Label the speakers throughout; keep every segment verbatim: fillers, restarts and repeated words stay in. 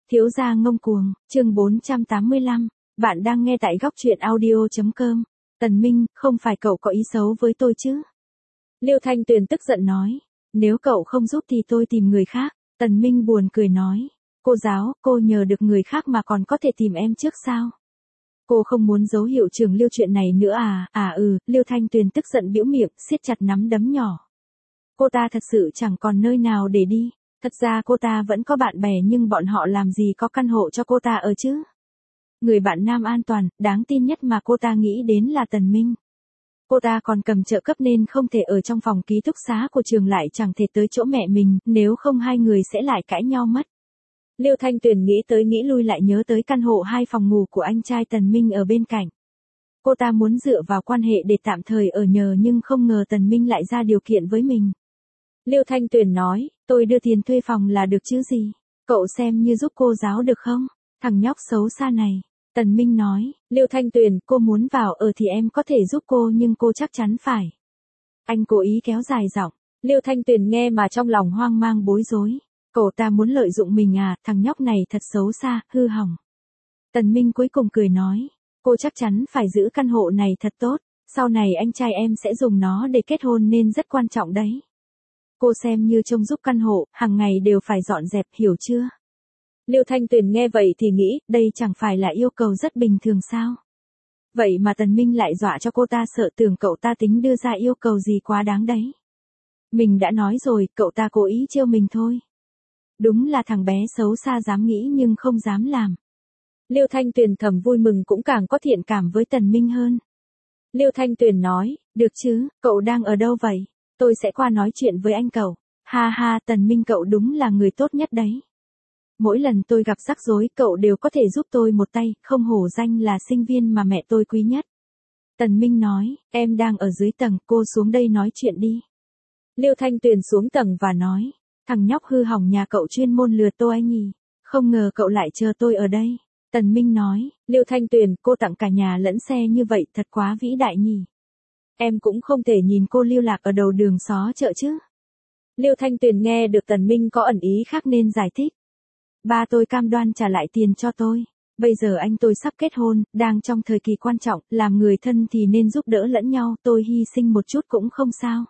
Speaker 1: Thiếu gia ngông cuồng, chương bốn trăm tám mươi lăm, bạn đang nghe tại góc truyện audio chấm com. Tần Minh, không phải cậu có ý xấu với tôi chứ? Liêu Thanh Tuyền tức giận nói, nếu cậu không giúp thì tôi tìm người khác. Tần Minh buồn cười nói, cô giáo, cô nhờ được người khác mà còn có thể tìm em trước sao? Cô không muốn giấu hiệu trưởng Liêu chuyện này nữa à? À ừ, Liêu Thanh Tuyền tức giận bĩu miệng, siết chặt nắm đấm nhỏ. Cô ta thật sự chẳng còn nơi nào để đi. Thật ra cô ta vẫn có bạn bè nhưng bọn họ làm gì có căn hộ cho cô ta ở chứ. Người bạn nam an toàn, đáng tin nhất mà cô ta nghĩ đến là Tần Minh. Cô ta còn cầm trợ cấp nên không thể ở trong phòng ký túc xá của trường, lại chẳng thể tới chỗ mẹ mình, nếu không hai người sẽ lại cãi nhau mất. Liêu Thanh Tuyền nghĩ tới nghĩ lui lại nhớ tới căn hộ hai phòng ngủ của anh trai Tần Minh ở bên cạnh. Cô ta muốn dựa vào quan hệ để tạm thời ở nhờ nhưng không ngờ Tần Minh lại ra điều kiện với mình. Liêu Thanh Tuyền nói, tôi đưa tiền thuê phòng là được chứ gì, cậu xem như giúp cô giáo được không, thằng nhóc xấu xa này. Tần Minh nói, Liêu Thanh Tuyền, cô muốn vào ở thì em có thể giúp cô nhưng cô chắc chắn phải. Anh cố ý kéo dài giọng. Liêu Thanh Tuyền nghe mà trong lòng hoang mang bối rối. Cậu ta muốn lợi dụng mình à, thằng nhóc này thật xấu xa, hư hỏng. Tần Minh cuối cùng cười nói, cô chắc chắn phải giữ căn hộ này thật tốt, sau này anh trai em sẽ dùng nó để kết hôn nên rất quan trọng đấy. Cô xem như trông giúp căn hộ, hàng ngày đều phải dọn dẹp, hiểu chưa? Liêu Thanh Tuyền nghe vậy thì nghĩ, đây chẳng phải là yêu cầu rất bình thường sao? Vậy mà Tần Minh lại dọa cho cô ta sợ, tưởng cậu ta tính đưa ra yêu cầu gì quá đáng đấy. Mình đã nói rồi, cậu ta cố ý trêu mình thôi. Đúng là thằng bé xấu xa dám nghĩ nhưng không dám làm. Liêu Thanh Tuyền thầm vui mừng, cũng càng có thiện cảm với Tần Minh hơn. Liêu Thanh Tuyền nói, được chứ, cậu đang ở đâu vậy? Tôi sẽ qua nói chuyện với anh cậu. Ha ha, Tần Minh cậu đúng là người tốt nhất đấy. Mỗi lần tôi gặp rắc rối cậu đều có thể giúp tôi một tay, không hổ danh là sinh viên mà mẹ tôi quý nhất. Tần Minh nói, em đang ở dưới tầng, cô xuống đây nói chuyện đi. Liêu Thanh Tuyền xuống tầng và nói, thằng nhóc hư hỏng nhà cậu chuyên môn lừa tôi anh nhỉ, không ngờ cậu lại chờ tôi ở đây. Tần Minh nói, Liêu Thanh Tuyền, cô tặng cả nhà lẫn xe như vậy thật quá vĩ đại nhỉ. Em cũng không thể nhìn cô lưu lạc ở đầu đường xó chợ chứ. Liêu Thanh Tuyền nghe được Tần Minh có ẩn ý khác nên giải thích. Ba tôi cam đoan trả lại tiền cho tôi. Bây giờ anh tôi sắp kết hôn, đang trong thời kỳ quan trọng, làm người thân thì nên giúp đỡ lẫn nhau, tôi hy sinh một chút cũng không sao.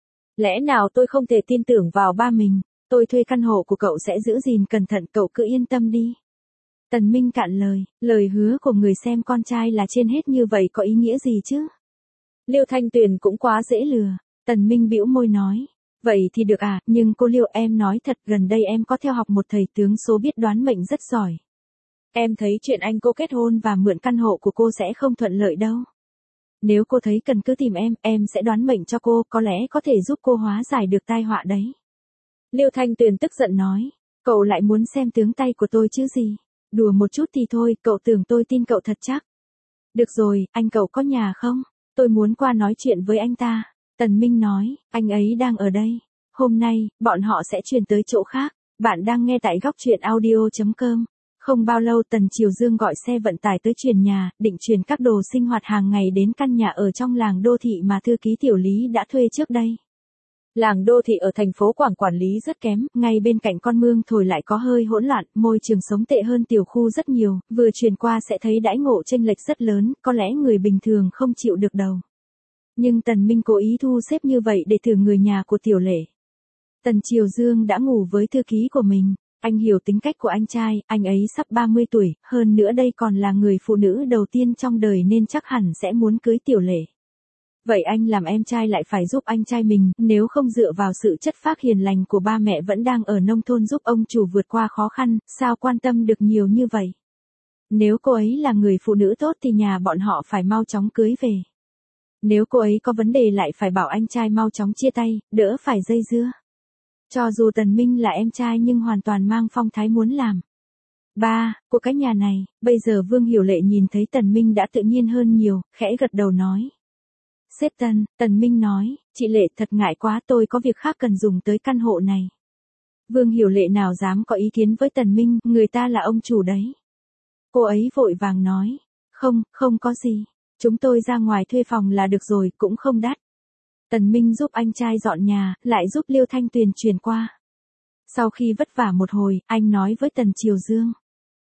Speaker 1: Lẽ nào tôi không thể tin tưởng vào ba mình, tôi thuê căn hộ của cậu sẽ giữ gìn cẩn thận, cậu cứ yên tâm đi. Tần Minh cạn lời, lời hứa của người xem con trai là trên hết như vậy có ý nghĩa gì chứ? Liêu Thanh Tuyền cũng quá dễ lừa. Tần Minh bĩu môi nói, vậy thì được à, nhưng cô Liêu, em nói thật, gần đây em có theo học một thầy tướng số biết đoán mệnh rất giỏi. Em thấy chuyện anh cô kết hôn và mượn căn hộ của cô sẽ không thuận lợi đâu. Nếu cô thấy cần cứ tìm em, em sẽ đoán mệnh cho cô, có lẽ có thể giúp cô hóa giải được tai họa đấy. Liêu Thanh Tuyền tức giận nói, cậu lại muốn xem tướng tay của tôi chứ gì? Đùa một chút thì thôi, cậu tưởng tôi tin cậu thật chắc. Được rồi, anh cậu có nhà không? Tôi muốn qua nói chuyện với anh ta. Tần Minh nói, anh ấy đang ở đây. Hôm nay, bọn họ sẽ chuyển tới chỗ khác. Bạn đang nghe tại góc truyện audio chấm com. Không bao lâu Tần Triều Dương gọi xe vận tải tới chuyển nhà, định chuyển các đồ sinh hoạt hàng ngày đến căn nhà ở trong làng đô thị mà thư ký Tiểu Lý đã thuê trước đây. Làng đô thị ở thành phố Quảng quản lý rất kém, ngay bên cạnh con mương thổi lại có hơi hỗn loạn, môi trường sống tệ hơn tiểu khu rất nhiều, vừa chuyển qua sẽ thấy đãi ngộ chênh lệch rất lớn, có lẽ người bình thường không chịu được đâu. Nhưng Tần Minh cố ý thu xếp như vậy để thử người nhà của Tiểu Lệ. Tần Triều Dương đã ngủ với thư ký của mình, anh hiểu tính cách của anh trai, anh ấy sắp ba mươi tuổi, hơn nữa đây còn là người phụ nữ đầu tiên trong đời nên chắc hẳn sẽ muốn cưới Tiểu Lệ. Vậy anh làm em trai lại phải giúp anh trai mình, nếu không dựa vào sự chất phác hiền lành của ba mẹ vẫn đang ở nông thôn giúp ông chủ vượt qua khó khăn, sao quan tâm được nhiều như vậy. Nếu cô ấy là người phụ nữ tốt thì nhà bọn họ phải mau chóng cưới về. Nếu cô ấy có vấn đề lại phải bảo anh trai mau chóng chia tay, đỡ phải dây dưa. Cho dù Tần Minh là em trai nhưng hoàn toàn mang phong thái muốn làm. Ba, của cái nhà này, bây giờ Vương Hiểu Lệ nhìn thấy Tần Minh đã tự nhiên hơn nhiều, khẽ gật đầu nói. Sếp Tần, Tần Minh nói, chị Lệ thật ngại quá, tôi có việc khác cần dùng tới căn hộ này. Vương Hiểu Lệ nào dám có ý kiến với Tần Minh, người ta là ông chủ đấy. Cô ấy vội vàng nói, không, không có gì, chúng tôi ra ngoài thuê phòng là được rồi, cũng không đắt. Tần Minh giúp anh trai dọn nhà, lại giúp Liêu Thanh Tuyền chuyển qua. Sau khi vất vả một hồi, anh nói với Tần Triều Dương,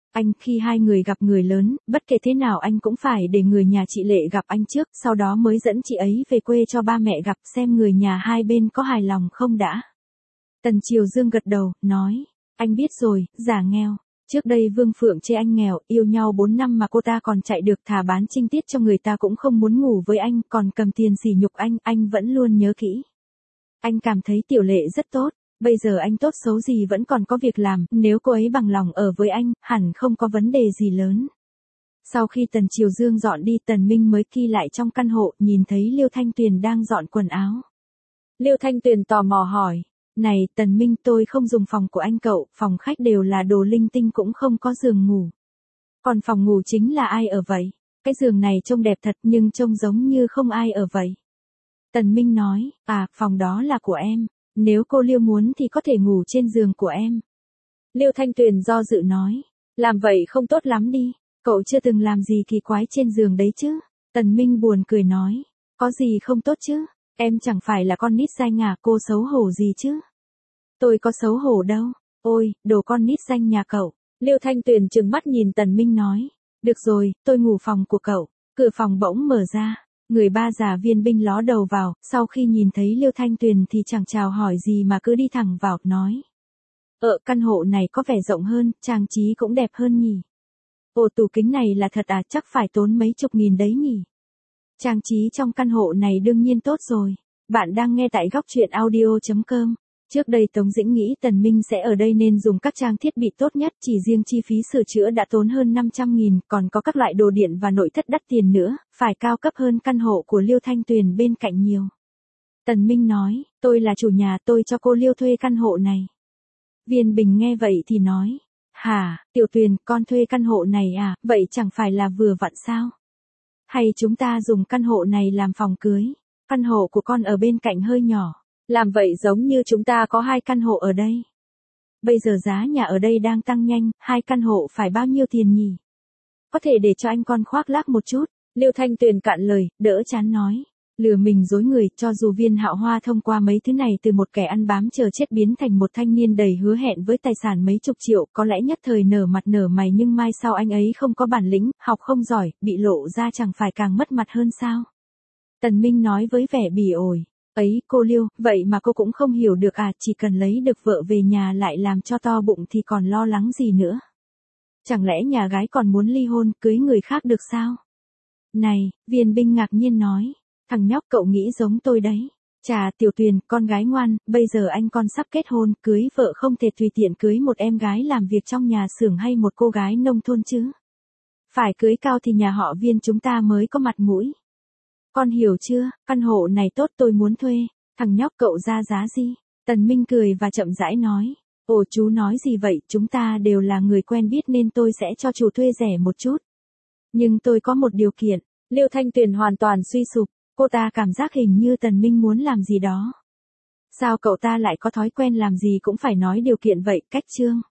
Speaker 1: Anh khi hai người gặp người lớn, bất kể thế nào anh cũng phải để người nhà chị Lệ gặp anh trước, sau đó mới dẫn chị ấy về quê cho ba mẹ gặp xem người nhà hai bên có hài lòng không đã. Tần Triều Dương gật đầu, nói, anh biết rồi, giả nghèo. Trước đây Vương Phượng chê anh nghèo, yêu nhau bốn năm mà cô ta còn chạy được thà bán trinh tiết cho người ta cũng không muốn ngủ với anh, còn cầm tiền sỉ nhục anh, anh vẫn luôn nhớ kỹ. Anh cảm thấy Tiểu Lệ rất tốt, bây giờ anh tốt xấu gì vẫn còn có việc làm, nếu cô ấy bằng lòng ở với anh, hẳn không có vấn đề gì lớn. Sau khi Tần Triều Dương dọn đi, Tần Minh mới ghi lại trong căn hộ, nhìn thấy Liêu Thanh Tuyền đang dọn quần áo. Liêu Thanh Tuyền tò mò hỏi, này Tần Minh, tôi không dùng phòng của anh cậu, phòng khách đều là đồ linh tinh cũng không có giường ngủ. Còn phòng ngủ chính là ai ở vậy? Cái giường này trông đẹp thật nhưng trông giống như không ai ở vậy. Tần Minh nói, à, phòng đó là của em, nếu cô Liêu muốn thì có thể ngủ trên giường của em. Liêu Thanh Tuyền do dự nói, làm vậy không tốt lắm đi, cậu chưa từng làm gì kỳ quái trên giường đấy chứ. Tần Minh buồn cười nói, có gì không tốt chứ, em chẳng phải là con nít danh à, cô xấu hổ gì chứ. Tôi có xấu hổ đâu, ôi, đồ con nít danh nhà cậu. Liêu Thanh Tuyền trừng mắt nhìn Tần Minh nói, được rồi, tôi ngủ phòng của cậu. Cửa phòng bỗng mở ra, người ba già Viên binh ló đầu vào, sau khi nhìn thấy Liêu Thanh Tuyền thì chẳng chào hỏi gì mà cứ đi thẳng vào, nói. Ờ, căn hộ này có vẻ rộng hơn, trang trí cũng đẹp hơn nhỉ. Ồ, tủ kính này là thật à, chắc phải tốn mấy chục nghìn đấy nhỉ. Trang trí trong căn hộ này đương nhiên tốt rồi. Bạn đang nghe tại góc truyện audio chấm com. Trước đây Tống Dĩnh nghĩ Tần Minh sẽ ở đây nên dùng các trang thiết bị tốt nhất, chỉ riêng chi phí sửa chữa đã tốn hơn năm trăm nghìn, còn có các loại đồ điện và nội thất đắt tiền nữa, phải cao cấp hơn căn hộ của Liêu Thanh Tuyền bên cạnh nhiều. Tần Minh nói, tôi là chủ nhà, tôi cho cô Liêu thuê căn hộ này. Viên Bình nghe vậy thì nói, hả, Tiểu Tuyền, con thuê căn hộ này à, vậy chẳng phải là vừa vặn sao? Hay chúng ta dùng căn hộ này làm phòng cưới? Căn hộ của con ở bên cạnh hơi nhỏ. Làm vậy giống như chúng ta có hai căn hộ ở đây. Bây giờ giá nhà ở đây đang tăng nhanh, hai căn hộ phải bao nhiêu tiền nhỉ? Có thể để cho anh con khoác lác một chút. Liêu Thanh Tuyền cạn lời, đỡ chán nói. Lừa mình dối người, cho dù Viên Hạo Hoa thông qua mấy thứ này từ một kẻ ăn bám chờ chết biến thành một thanh niên đầy hứa hẹn với tài sản mấy chục triệu, có lẽ nhất thời nở mặt nở mày nhưng mai sau anh ấy không có bản lĩnh, học không giỏi, bị lộ ra chẳng phải càng mất mặt hơn sao? Tần Minh nói với vẻ bỉ ổi. Ấy, cô Liêu, vậy mà cô cũng không hiểu được à, chỉ cần lấy được vợ về nhà lại làm cho to bụng thì còn lo lắng gì nữa. Chẳng lẽ nhà gái còn muốn ly hôn, cưới người khác được sao? Này, Viên Binh ngạc nhiên nói, thằng nhóc cậu nghĩ giống tôi đấy. Chà, Tiểu Tuyền, con gái ngoan, bây giờ anh con sắp kết hôn, cưới vợ không thể tùy tiện cưới một em gái làm việc trong nhà xưởng hay một cô gái nông thôn chứ. Phải cưới cao thì nhà họ Viên chúng ta mới có mặt mũi. Con hiểu chưa, căn hộ này tốt tôi muốn thuê, thằng nhóc cậu ra giá gì? Tần Minh cười và chậm rãi nói, ồ chú nói gì vậy, chúng ta đều là người quen biết nên tôi sẽ cho chú thuê rẻ một chút. Nhưng tôi có một điều kiện. Liêu Thanh Tuyền hoàn toàn suy sụp, cô ta cảm giác hình như Tần Minh muốn làm gì đó. Sao cậu ta lại có thói quen làm gì cũng phải nói điều kiện vậy, cách chương.